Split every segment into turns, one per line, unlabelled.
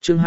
chương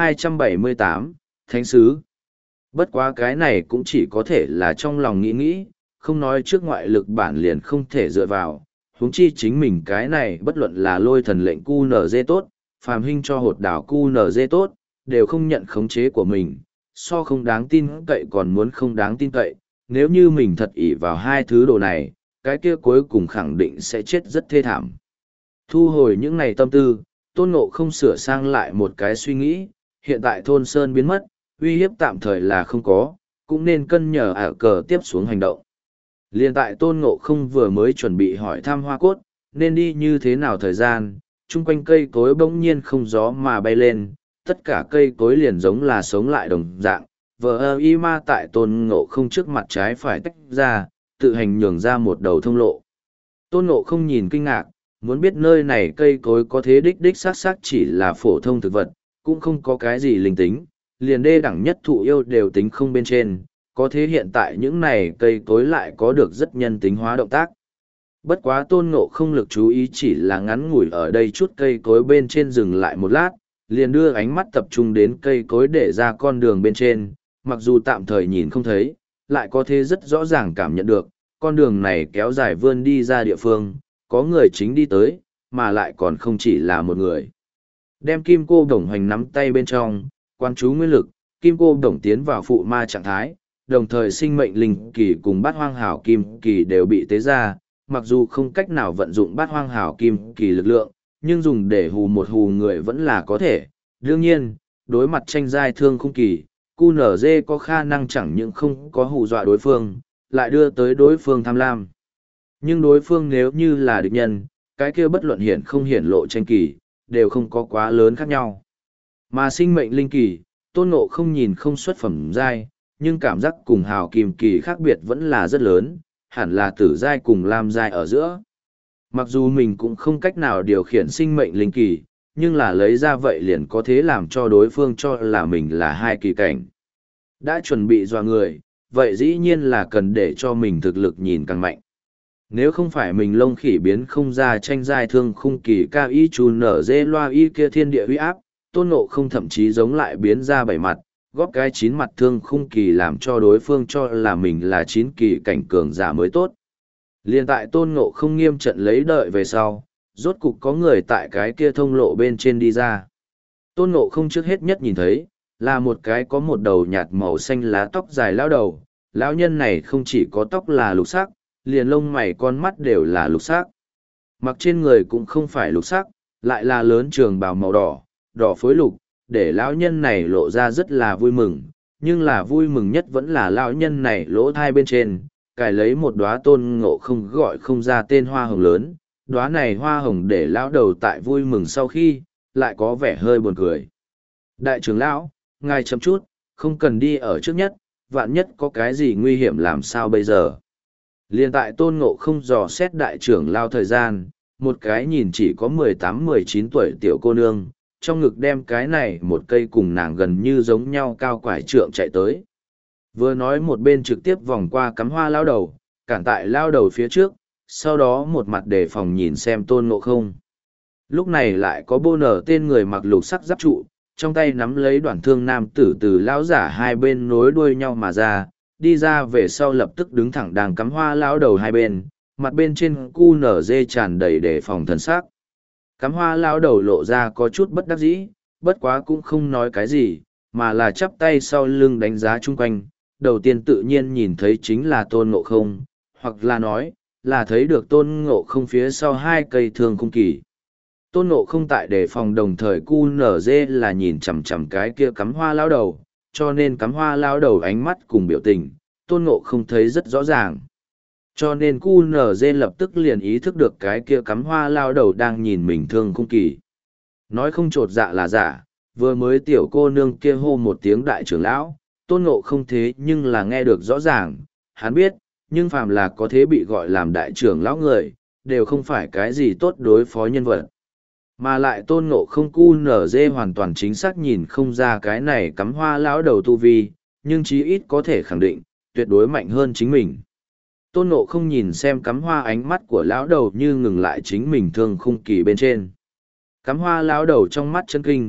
278, Thánh Sứ. Bất quá cái này cũng chỉ có thể là trong lòng nghĩ, không nói trước ngoại lực bản liền không thể dựa vào, huống chi chính mình cái này bất luận là lôi thần lệnh QNZ tốt, phàm hình cho hột đảo QNZ tốt, đều không nhận khống chế của mình, so không đáng tin cậy còn muốn không đáng tin cậy, nếu như mình thật ỷ vào hai thứ đồ này, cái kia cuối cùng khẳng định sẽ chết rất thê thảm. Thu hồi những này tâm tư, Tôn Ngộ không sửa sang lại một cái suy nghĩ, hiện tại thôn Sơn biến mất, uy hiếp tạm thời là không có, cũng nên cân nhờ ả cờ tiếp xuống hành động. Liên tại Tôn Ngộ không vừa mới chuẩn bị hỏi thăm Hoa Cốt, nên đi như thế nào thời gian, chung quanh cây cối bỗng nhiên không gió mà bay lên, tất cả cây cối liền giống là sống lại đồng dạng, vờ y ma tại Tôn Ngộ không trước mặt trái phải tách ra, tự hành nhường ra một đầu thông lộ. Tôn Ngộ không nhìn kinh ngạc, muốn biết nơi này cây cối có thế đích xác chỉ là phổ thông thực vật, cũng không có cái gì linh tính, liền đê đẳng nhất thụ yêu đều tính không bên trên, có thế hiện tại những này cây cối lại có được rất nhân tính hóa động tác. Bất quá Tôn Ngộ không lực chú ý chỉ là ngắn ngủi ở đây chút cây cối bên trên dừng lại một lát, liền đưa ánh mắt tập trung đến cây cối để ra con đường bên trên, mặc dù tạm thời nhìn không thấy, lại có thế rất rõ ràng cảm nhận được, con đường này kéo dài vươn đi ra địa phương, có người chính đi tới, mà lại còn không chỉ là một người. Đem kim cô đồng hoành nắm tay bên trong, quan chú nguyên lực, kim cô đồng tiến vào phụ ma trạng thái, đồng thời sinh mệnh linh kỳ cùng bát hoang hảo kim kỳ đều bị tế ra, mặc dù không cách nào vận dụng bát hoang hảo kim kỳ lực lượng, nhưng dùng để hù một hù người vẫn là có thể. Đương nhiên, đối mặt tranh giai thương khung kỳ, QNZ có khả năng chẳng những không có hù dọa đối phương, lại đưa tới đối phương tham lam. Nhưng đối phương nếu như là địch nhân, cái kia bất luận hiển không hiển lộ tranh kỳ, đều không có quá lớn khác nhau. Mà sinh mệnh linh kỳ, Tôn Ngộ không nhìn không xuất phẩm giai, nhưng cảm giác cùng hào kim kỳ khác biệt vẫn là rất lớn, hẳn là tử giai cùng lam giai ở giữa. Mặc dù mình cũng không cách nào điều khiển sinh mệnh linh kỳ, nhưng là lấy ra vậy liền có thế làm cho đối phương cho là mình là hai kỳ cảnh. Đã chuẩn bị dọa người, vậy dĩ nhiên là cần để cho mình thực lực nhìn càng mạnh. Nếu không phải mình lông khỉ biến không ra tranh giai thương khung kỳ cao y chú nở dê loa y kia thiên địa uy áp, Tôn Ngộ không thậm chí giống lại biến ra bảy mặt, góp cái chín mặt thương khung kỳ làm cho đối phương cho là mình là chín kỳ cảnh cường giả mới tốt. Liên tại Tôn Ngộ không nghiêm trận lấy đợi về sau, rốt cục có người tại cái kia thông lộ bên trên đi ra. Tôn Ngộ không trước hết nhất nhìn thấy, là một cái có một đầu nhạt màu xanh lá tóc dài lão đầu. Lão nhân này không chỉ có tóc là lục sắc, liền lông mày con mắt đều là lục sắc. Mặc trên người cũng không phải lục sắc, lại là lớn trường bào màu đỏ, đỏ phối lục, để lão nhân này lộ ra rất là vui mừng, nhưng là vui mừng nhất vẫn là lão nhân này lỗ thai bên trên, cài lấy một đóa Tôn Ngộ không gọi không ra tên hoa hồng lớn, đóa này hoa hồng để lão đầu tại vui mừng sau khi, lại có vẻ hơi buồn cười. Đại trưởng lão, ngài chậm chút, không cần đi ở trước nhất, vạn nhất có cái gì nguy hiểm làm sao bây giờ. Liên tại Tôn Ngộ không dò xét đại trưởng lao thời gian, một cái nhìn chỉ có 18-19 tuổi tiểu cô nương, trong ngực đem cái này một cây cùng nàng gần như giống nhau cao quải trượng chạy tới. Vừa nói một bên trực tiếp vòng qua cắm hoa lao đầu, cản tại lao đầu phía trước, sau đó một mặt đề phòng nhìn xem Tôn Ngộ không. Lúc này lại có bô nở tên người mặc lục sắc giáp trụ, trong tay nắm lấy đoạn thương nam tử từ lão giả hai bên nối đuôi nhau mà ra, đi ra về sau lập tức đứng thẳng đang cắm hoa lão đầu hai bên, mặt bên trên cu nở dê tràn đầy đề phòng thần sắc. Cắm hoa lão đầu lộ ra có chút bất đắc dĩ, bất quá cũng không nói cái gì, mà là chắp tay sau lưng đánh giá chung quanh, đầu tiên tự nhiên nhìn thấy chính là Tôn Ngộ không, hoặc là nói, là thấy được Tôn Ngộ không phía sau hai cây thương khung kỳ. Tôn Ngộ không tại đề phòng đồng thời QNZ là nhìn chằm chằm cái kia cắm hoa lao đầu, cho nên cắm hoa lao đầu ánh mắt cùng biểu tình, Tôn Ngộ không thấy rất rõ ràng. Cho nên QNZ lập tức liền ý thức được cái kia cắm hoa lao đầu đang nhìn mình thương khung kỳ. Nói không trột dạ là giả, vừa mới tiểu cô nương kia hô một tiếng đại trưởng lão, Tôn Ngộ không thế nhưng là nghe được rõ ràng, hắn biết, nhưng phàm là có thế bị gọi làm đại trưởng lão người, đều không phải cái gì tốt đối phó nhân vật. Mà lại Tôn Ngộ không QNZ hoàn toàn chính xác nhìn không ra cái này cắm hoa lão đầu tu vi, nhưng chí ít có thể khẳng định, tuyệt đối mạnh hơn chính mình. Tôn Ngộ không nhìn xem cắm hoa ánh mắt của lão đầu như ngừng lại chính mình thương khung kỳ bên trên. Cắm hoa lão đầu trong mắt chân kinh,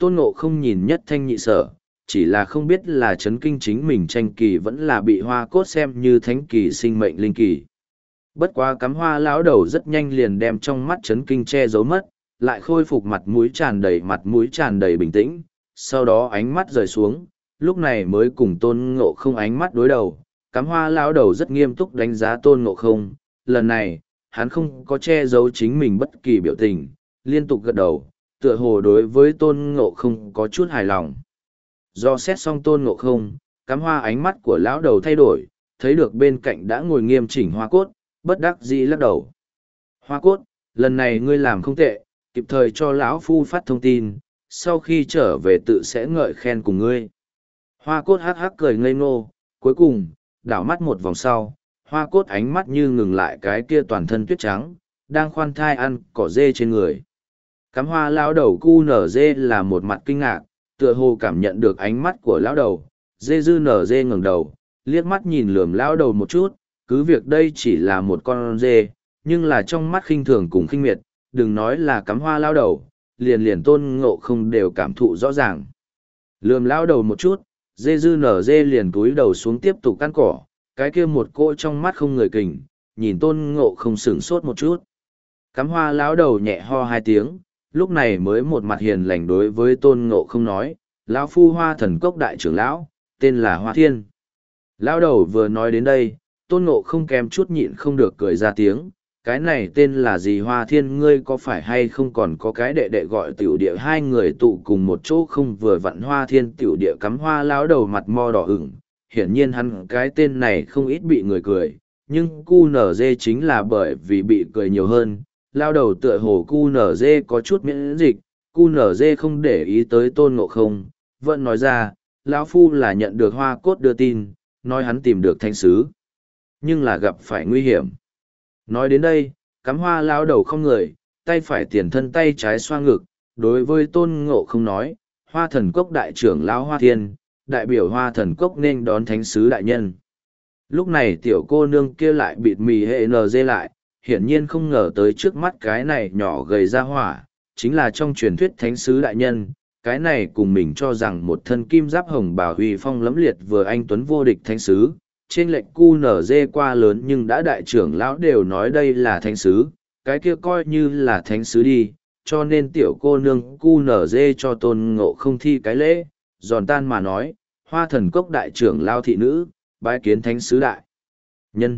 Tôn Ngộ không nhìn nhất thanh nhị sở, chỉ là không biết là chấn kinh chính mình tranh kỳ vẫn là bị hoa cốt xem như thánh kỳ sinh mệnh linh kỳ. Bất quá cắm hoa lão đầu rất nhanh liền đem trong mắt chấn kinh che giấu mất, lại khôi phục mặt mũi tràn đầy bình tĩnh, sau đó ánh mắt rời xuống, lúc này mới cùng Tôn Ngộ không ánh mắt đối đầu. Cắm hoa lão đầu rất nghiêm túc đánh giá Tôn Ngộ không, lần này, hắn không có che giấu chính mình bất kỳ biểu tình, liên tục gật đầu, tựa hồ đối với Tôn Ngộ không có chút hài lòng. Do xét xong Tôn Ngộ không, cắm hoa ánh mắt của lão đầu thay đổi, thấy được bên cạnh đã ngồi nghiêm chỉnh hoa cốt, bất đắc dĩ lắc đầu. Hoa cốt, lần này ngươi làm không tệ, kịp thời cho lão phu phát thông tin, sau khi trở về tự sẽ ngợi khen cùng ngươi. Hoa cốt hắc hắc cười ngây ngô, cuối cùng, đảo mắt một vòng sau, hoa cốt ánh mắt như ngừng lại cái kia toàn thân tuyết trắng, đang khoan thai ăn cỏ dê trên người. Cắm hoa lão đầu cu nở dê là một mặt kinh ngạc, tựa hồ cảm nhận được ánh mắt của lão đầu, dê dư nở dê ngẩng đầu, liếc mắt nhìn lườm lão đầu một chút, cứ việc đây chỉ là một con dê, nhưng là trong mắt khinh thường cùng khinh miệt, đừng nói là cắm hoa lão đầu, liền Tôn Ngộ không đều cảm thụ rõ ràng. Lườm lão đầu một chút, dê dư nở dê liền cúi đầu xuống tiếp tục ăn cỏ, cái kia một cỗ trong mắt không người kình, nhìn Tôn Ngộ không sửng sốt một chút. Cắm hoa lão đầu nhẹ ho hai tiếng, lúc này mới một mặt hiền lành đối với Tôn Ngộ không nói, lão phu Hoa Thần Cốc đại trưởng lão, tên là Hoa Thiên. Lão đầu vừa nói đến đây, Tôn Ngộ không kèm chút nhịn không được cười ra tiếng, cái này tên là gì Hoa Thiên, ngươi có phải hay không còn có cái đệ đệ gọi tiểu địa, hai người tụ cùng một chỗ không vừa vặn Hoa Thiên tiểu địa. Cắm hoa lão đầu mặt mo đỏ ửng, hiển nhiên hắn cái tên này không ít bị người cười, nhưng cu nở dê chính là bởi vì bị cười nhiều hơn. Lao đầu tựa hồ cu nở dê có chút miễn dịch, cu nở dê không để ý tới Tôn Ngộ không, vẫn nói ra, lão phu là nhận được hoa cốt đưa tin, nói hắn tìm được thánh sứ, nhưng là gặp phải nguy hiểm. Nói đến đây, cắm hoa lao đầu không người, tay phải tiền thân tay trái xoa ngực, đối với Tôn Ngộ không nói, Hoa Thần Cốc đại trưởng lão Hoa Thiên, đại biểu Hoa Thần Cốc nên đón thánh sứ đại nhân. Lúc này tiểu cô nương kia lại bịt mì hệ nờ dê lại, hiển nhiên không ngờ tới trước mắt cái này nhỏ gầy ra hỏa, chính là trong truyền thuyết thánh sứ đại nhân, cái này cùng mình cho rằng một thân kim giáp hồng bào huy phong lẫm liệt vừa anh tuấn vô địch thánh sứ, trên lệnh cu nở dê qua lớn nhưng đã đại trưởng lão đều nói đây là thánh sứ, cái kia coi như là thánh sứ đi, cho nên tiểu cô nương cu nở dê cho Tôn Ngộ không thi cái lễ, giòn tan mà nói, Hoa Thần Cốc đại trưởng lão thị nữ, bái kiến thánh sứ đại nhân.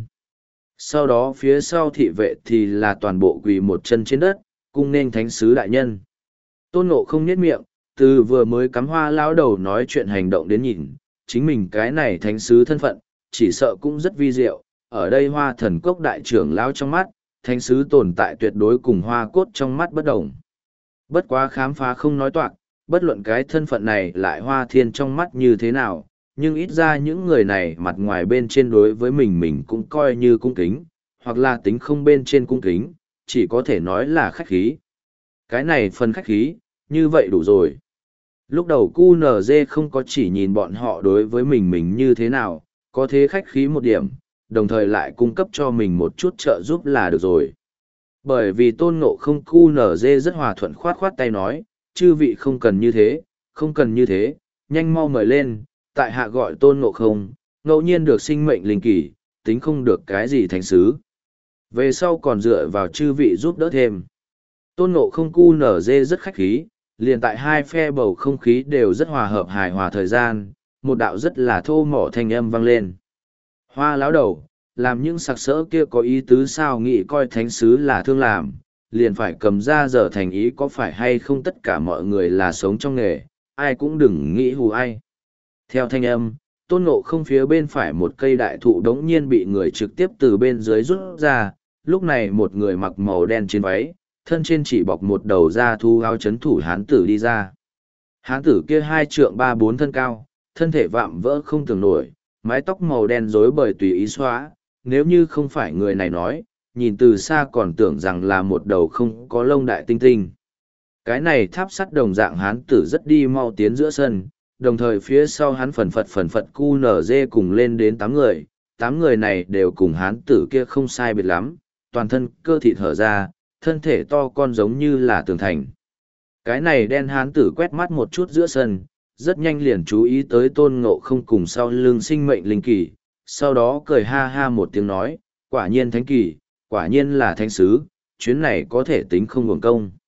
Sau đó phía sau thị vệ thì là toàn bộ quỳ một chân trên đất, cung nên thánh sứ đại nhân. Tôn Ngộ không nhếch miệng, từ vừa mới cắm hoa lão đầu nói chuyện hành động đến nhìn, chính mình cái này thánh sứ thân phận, chỉ sợ cũng rất vi diệu. Ở đây Hoa Thần Cốc đại trưởng lão trong mắt, thánh sứ tồn tại tuyệt đối cùng hoa cốt trong mắt bất đồng. Bất quá khám phá không nói toạc, bất luận cái thân phận này lại Hoa Thiên trong mắt như thế nào, nhưng ít ra những người này mặt ngoài bên trên đối với mình cũng coi như cung kính, hoặc là tính không bên trên cung kính, chỉ có thể nói là khách khí. Cái này phần khách khí, như vậy đủ rồi. Lúc đầu QNZ không có chỉ nhìn bọn họ đối với mình như thế nào, có thế khách khí một điểm, đồng thời lại cung cấp cho mình một chút trợ giúp là được rồi. Bởi vì Tôn Ngộ không QNZ rất hòa thuận khoát khoát tay nói, chư vị không cần như thế, không cần như thế, nhanh mau mời lên, tại hạ gọi Tôn Ngộ không, ngẫu nhiên được sinh mệnh linh kỳ, tính không được cái gì thánh sứ. Về sau còn dựa vào chư vị giúp đỡ thêm. Tôn Ngộ không QNZ rất khách khí, liền tại hai phe bầu không khí đều rất hòa hợp hài hòa thời gian, một đạo rất là thô mỏ thanh âm vang lên. Hoa lão đầu, làm những sặc sỡ kia có ý tứ sao nghĩ coi thánh sứ là thương làm, liền phải cầm ra giờ thành ý có phải hay không tất cả mọi người là sống trong nghề, ai cũng đừng nghĩ hù ai. Theo thanh âm, Tôn Ngộ không phía bên phải một cây đại thụ đống nhiên bị người trực tiếp từ bên dưới rút ra, lúc này một người mặc màu đen trên váy, thân trên chỉ bọc một đầu da thu áo chấn thủ hán tử đi ra. Hán tử kia 2 trượng 3-4 thân cao, thân thể vạm vỡ không tưởng nổi, mái tóc màu đen rối bời tùy ý xóa, nếu như không phải người này nói, nhìn từ xa còn tưởng rằng là một đầu không có lông đại tinh tinh. Cái này tháp sắt đồng dạng hán tử rất đi mau tiến giữa sân, đồng thời phía sau hắn phần phật cu nở dê cùng lên đến 8 người, 8 người này đều cùng hán tử kia không sai biệt lắm, toàn thân cơ thịt hở ra, thân thể to con giống như là tường thành. Cái này đen hán tử quét mắt một chút giữa sân, rất nhanh liền chú ý tới tôn ngộ không cùng sau lưng sinh mệnh linh kỳ, sau đó cười ha ha một tiếng nói, quả nhiên thánh kỳ, quả nhiên là thánh sứ, chuyến này có thể tính không hưởng công.